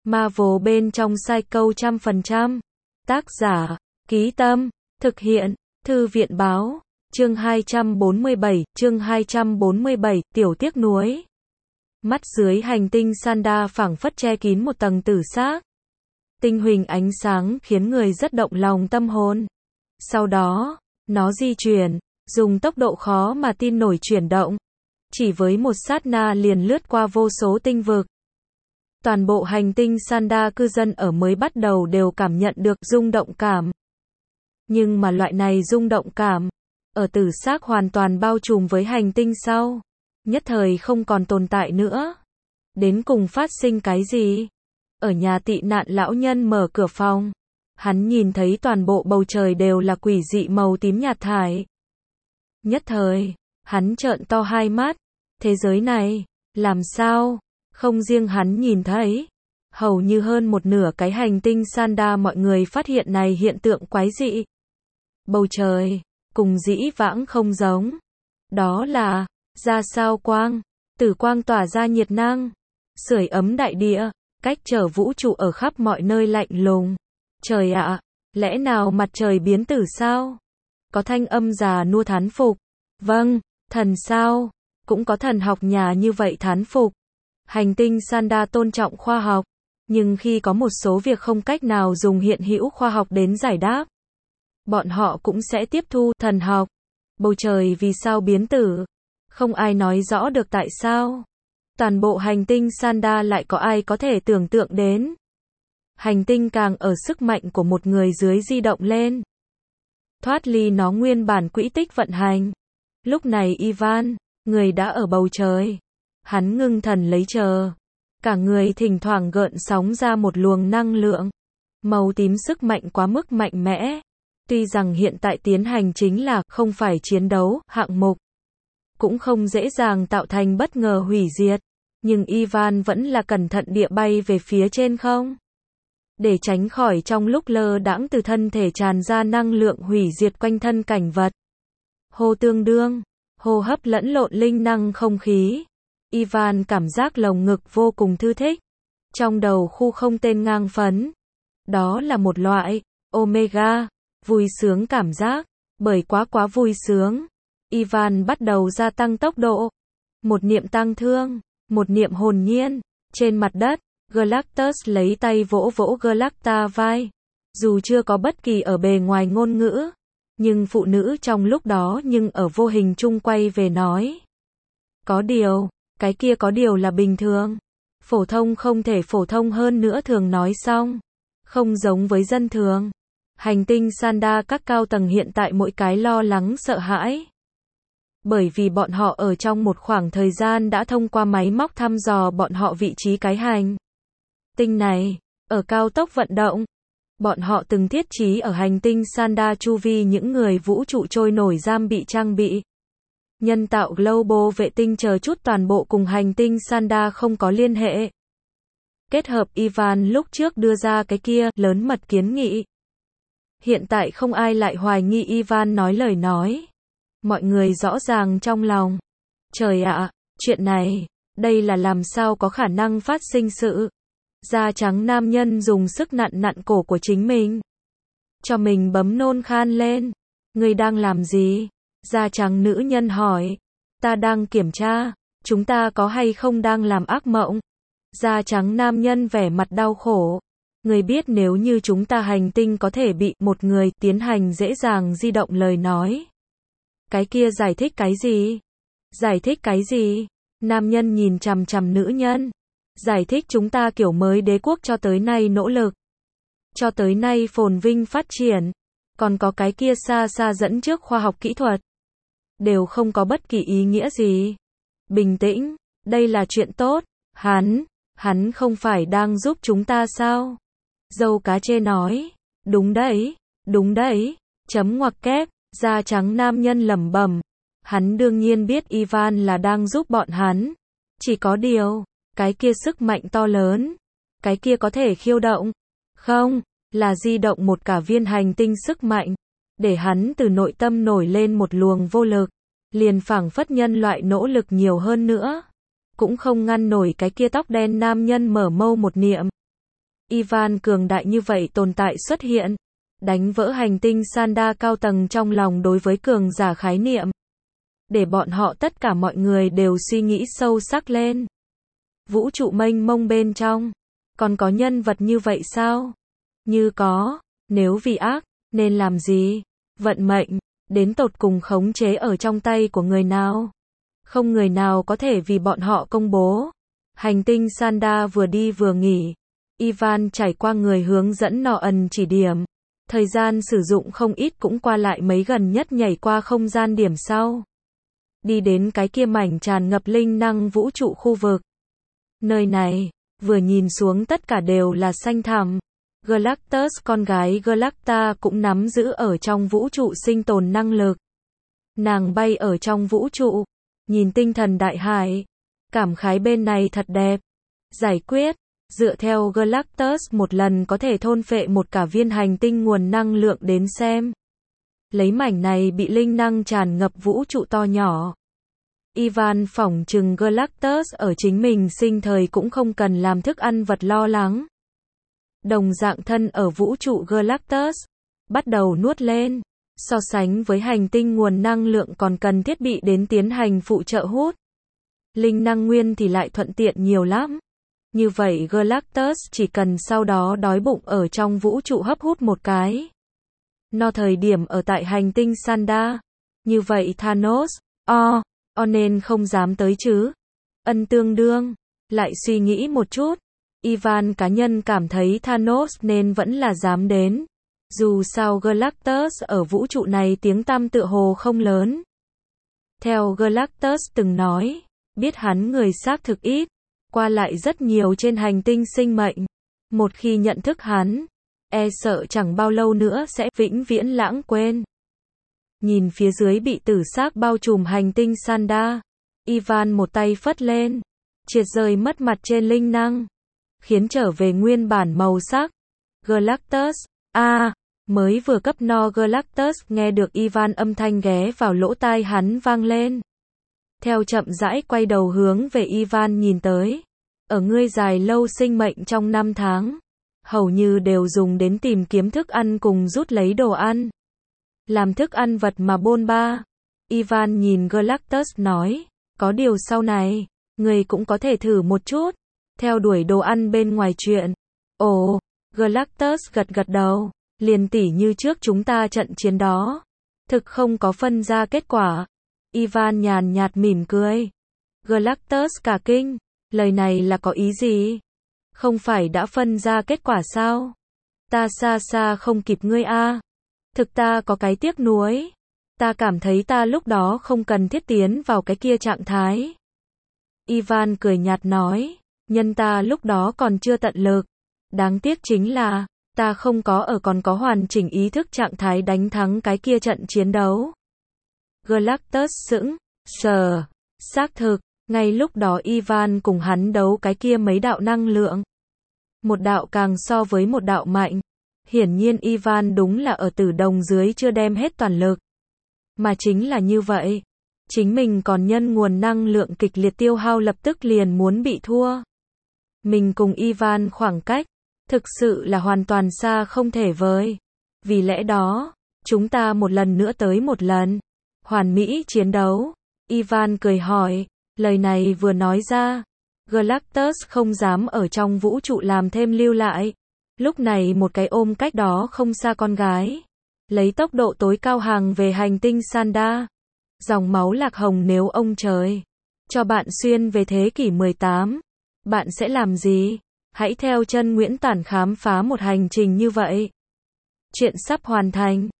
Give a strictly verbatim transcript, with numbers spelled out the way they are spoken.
Marvel bên trong Psycho trăm phần trăm. Tác giả, Ký Tâm, thực hiện, Thư viện Báo, chương hai trăm bốn mươi bảy, chương hai trăm bốn mươi bảy, tiểu tiếc nuối. Mắt dưới hành tinh Sanda phảng phất che kín một tầng tử xác. Tinh huỳnh ánh sáng khiến người rất động lòng tâm hồn. Sau đó, nó di chuyển, dùng tốc độ khó mà tin nổi chuyển động. Chỉ với một sát na liền lướt qua vô số tinh vực. Toàn bộ hành tinh Sanda cư dân ở mới bắt đầu đều cảm nhận được rung động cảm. Nhưng mà loại này rung động cảm, ở tử xác hoàn toàn bao trùm với hành tinh sau, nhất thời không còn tồn tại nữa. Đến cùng phát sinh cái gì? Ở nhà tị nạn lão nhân mở cửa phòng, hắn nhìn thấy toàn bộ bầu trời đều là quỷ dị màu tím nhạt thải. Nhất thời, hắn trợn to hai mắt, thế giới này, làm sao? Không riêng hắn nhìn thấy, hầu như hơn một nửa cái hành tinh Sanda mọi người phát hiện này hiện tượng quái dị. Bầu trời, cùng dĩ vãng không giống. Đó là, ra sao quang, tử quang tỏa ra nhiệt năng, sưởi ấm đại địa, cách trở vũ trụ ở khắp mọi nơi lạnh lùng. Trời ạ, lẽ nào mặt trời biến tử sao? Có thanh âm già nua thán phục. Vâng, thần sao? Cũng có thần học nhà như vậy thán phục. Hành tinh Sanda tôn trọng khoa học, nhưng khi có một số việc không cách nào dùng hiện hữu khoa học đến giải đáp, bọn họ cũng sẽ tiếp thu thần học. Bầu trời vì sao biến tử? Không ai nói rõ được tại sao. Toàn bộ hành tinh Sanda lại có ai có thể tưởng tượng đến. Hành tinh càng ở sức mạnh của một người dưới di động lên, thoát ly nó nguyên bản quỹ tích vận hành. Lúc này Ivan, người đã ở bầu trời, hắn ngưng thần lấy chờ. Cả người thỉnh thoảng gợn sóng ra một luồng năng lượng màu tím, sức mạnh quá mức mạnh mẽ. Tuy rằng hiện tại tiến hành chính là không phải chiến đấu hạng mục, cũng không dễ dàng tạo thành bất ngờ hủy diệt, nhưng Ivan vẫn là cẩn thận địa bay về phía trên không, để tránh khỏi trong lúc lơ đãng từ thân thể tràn ra năng lượng hủy diệt quanh thân cảnh vật. Hô tương đương, hô hấp lẫn lộn linh năng không khí. Ivan cảm giác lồng ngực vô cùng thư thích. Trong đầu khu không tên ngang phấn. Đó là một loại Omega, vui sướng cảm giác. Bởi quá quá vui sướng, Ivan bắt đầu gia tăng tốc độ. Một niệm tăng thương, một niệm hồn nhiên. Trên mặt đất, Galactus lấy tay vỗ vỗ Galacta vai. Dù chưa có bất kỳ ở bề ngoài ngôn ngữ, nhưng phụ nữ trong lúc đó nhưng ở vô hình chung quay về nói. Có điều, cái kia có điều là bình thường. Phổ thông không thể phổ thông hơn nữa thường nói xong. Không giống với dân thường. Hành tinh Sanda các cao tầng hiện tại mỗi cái lo lắng sợ hãi. Bởi vì bọn họ ở trong một khoảng thời gian đã thông qua máy móc thăm dò bọn họ vị trí cái hành tinh này, ở cao tốc vận động. Bọn họ từng thiết trí ở hành tinh Sanda chu vi những người vũ trụ trôi nổi giam bị trang bị. Nhân tạo Global vệ tinh chờ chút toàn bộ cùng hành tinh Sanda không có liên hệ. Kết hợp Ivan lúc trước đưa ra cái kia lớn mật kiến nghị. Hiện tại không ai lại hoài nghi Ivan nói lời nói. Mọi người rõ ràng trong lòng. Trời ạ, chuyện này, đây là làm sao có khả năng phát sinh sự. Da trắng nam nhân dùng sức nặn nặn cổ của chính mình. Cho mình bấm nôn khan lên. Ngươi đang làm gì? Da trắng nữ nhân hỏi. Ta đang kiểm tra, chúng ta có hay không đang làm ác mộng? Da trắng nam nhân vẻ mặt đau khổ. Người biết nếu như chúng ta hành tinh có thể bị một người tiến hành dễ dàng di động lời nói. Cái kia giải thích cái gì? Giải thích cái gì? Nam nhân nhìn chằm chằm nữ nhân. Giải thích chúng ta kiểu mới đế quốc cho tới nay nỗ lực. Cho tới nay phồn vinh phát triển. Còn có cái kia xa xa dẫn trước khoa học kỹ thuật. Đều không có bất kỳ ý nghĩa gì. Bình tĩnh, đây là chuyện tốt. Hắn, hắn không phải đang giúp chúng ta sao? Dâu cá chê nói. Đúng đấy, đúng đấy. Chấm ngoặc kép, da trắng nam nhân lẩm bẩm. Hắn đương nhiên biết Ivan là đang giúp bọn hắn. Chỉ có điều, cái kia sức mạnh to lớn. Cái kia có thể khiêu động. Không, là di động một cả viên hành tinh sức mạnh. Để hắn từ nội tâm nổi lên một luồng vô lực. Liền phảng phất nhân loại nỗ lực nhiều hơn nữa. Cũng không ngăn nổi cái kia tóc đen nam nhân mở mâu một niệm. Ivan cường đại như vậy tồn tại xuất hiện, đánh vỡ hành tinh Sanda cao tầng trong lòng đối với cường giả khái niệm. Để bọn họ tất cả mọi người đều suy nghĩ sâu sắc lên. Vũ trụ mênh mông bên trong, còn có nhân vật như vậy sao? Như có, nếu vì ác, nên làm gì? Vận mệnh, đến tột cùng khống chế ở trong tay của người nào? Không người nào có thể vì bọn họ công bố. Hành tinh Sanda vừa đi vừa nghỉ. Ivan trải qua người hướng dẫn nọ ẩn chỉ điểm. Thời gian sử dụng không ít cũng qua lại mấy gần nhất nhảy qua không gian điểm sau. Đi đến cái kia mảnh tràn ngập linh năng vũ trụ khu vực. Nơi này, vừa nhìn xuống tất cả đều là xanh thẳm. Galactus con gái Galacta cũng nắm giữ ở trong vũ trụ sinh tồn năng lực. Nàng bay ở trong vũ trụ, nhìn tinh thần đại hải, cảm khái bên này thật đẹp. Giải quyết, dựa theo Galactus một lần có thể thôn phệ một cả viên hành tinh nguồn năng lượng đến xem. Lấy mảnh này bị linh năng tràn ngập vũ trụ to nhỏ. Ivan phỏng chừng Galactus ở chính mình sinh thời cũng không cần làm thức ăn vật lo lắng. Đồng dạng thân ở vũ trụ Galactus, bắt đầu nuốt lên. So sánh với hành tinh nguồn năng lượng còn cần thiết bị đến tiến hành phụ trợ hút. Linh năng nguyên thì lại thuận tiện nhiều lắm. Như vậy Galactus chỉ cần sau đó đói bụng ở trong vũ trụ hấp hút một cái. No thời điểm ở tại hành tinh Sanda. Như vậy Thanos, o, o nên không dám tới chứ. Ân tương đương, lại suy nghĩ một chút. Ivan cá nhân cảm thấy Thanos nên vẫn là dám đến. Dù sao Galactus ở vũ trụ này tiếng tăm tựa hồ không lớn. Theo Galactus từng nói, biết hắn người xác thực ít, qua lại rất nhiều trên hành tinh sinh mệnh. Một khi nhận thức hắn, e sợ chẳng bao lâu nữa sẽ vĩnh viễn lãng quên. Nhìn phía dưới bị tử xác bao trùm hành tinh Sanda, Ivan một tay phất lên, triệt rơi mất mặt trên linh năng, khiến trở về nguyên bản màu sắc. Galactus, a à, mới vừa cấp no Galactus nghe được Ivan âm thanh ghé vào lỗ tai hắn vang lên. Theo chậm rãi quay đầu hướng về Ivan nhìn tới. Ở ngươi dài lâu sinh mệnh trong năm tháng, hầu như đều dùng đến tìm kiếm thức ăn cùng rút lấy đồ ăn. Làm thức ăn vật mà bôn ba. Ivan nhìn Galactus nói, có điều sau này, ngươi cũng có thể thử một chút, theo đuổi đồ ăn bên ngoài chuyện. Ồ, Galactus gật gật đầu, liền tỉ như trước chúng ta trận chiến đó. Thực không có phân ra kết quả. Ivan nhàn nhạt mỉm cười. Galactus cả kinh, lời này là có ý gì? Không phải đã phân ra kết quả sao? Ta xa xa không kịp ngươi a. Thực ta có cái tiếc nuối. Ta cảm thấy ta lúc đó không cần thiết tiến vào cái kia trạng thái. Ivan cười nhạt nói, nhân ta lúc đó còn chưa tận lực. Đáng tiếc chính là, ta không có ở còn có hoàn chỉnh ý thức trạng thái đánh thắng cái kia trận chiến đấu. Galactus sững, sờ, xác thực, ngay lúc đó Ivan cùng hắn đấu cái kia mấy đạo năng lượng. Một đạo càng so với một đạo mạnh. Hiển nhiên Ivan đúng là ở tử đồng dưới chưa đem hết toàn lực. Mà chính là như vậy. Chính mình còn nhân nguồn năng lượng kịch liệt tiêu hao lập tức liền muốn bị thua. Mình cùng Ivan khoảng cách, thực sự là hoàn toàn xa không thể vời. Vì lẽ đó, chúng ta một lần nữa tới một lần. Hoàn mỹ chiến đấu. Ivan cười hỏi, lời này vừa nói ra. Galactus không dám ở trong vũ trụ làm thêm lưu lại. Lúc này một cái ôm cách đó không xa con gái. Lấy tốc độ tối cao hàng về hành tinh Sanda. Dòng máu lạc hồng nếu ông trời cho bạn xuyên về thế kỷ mười tám. Bạn sẽ làm gì? Hãy theo chân Nguyễn Tản khám phá một hành trình như vậy. Chuyện sắp hoàn thành.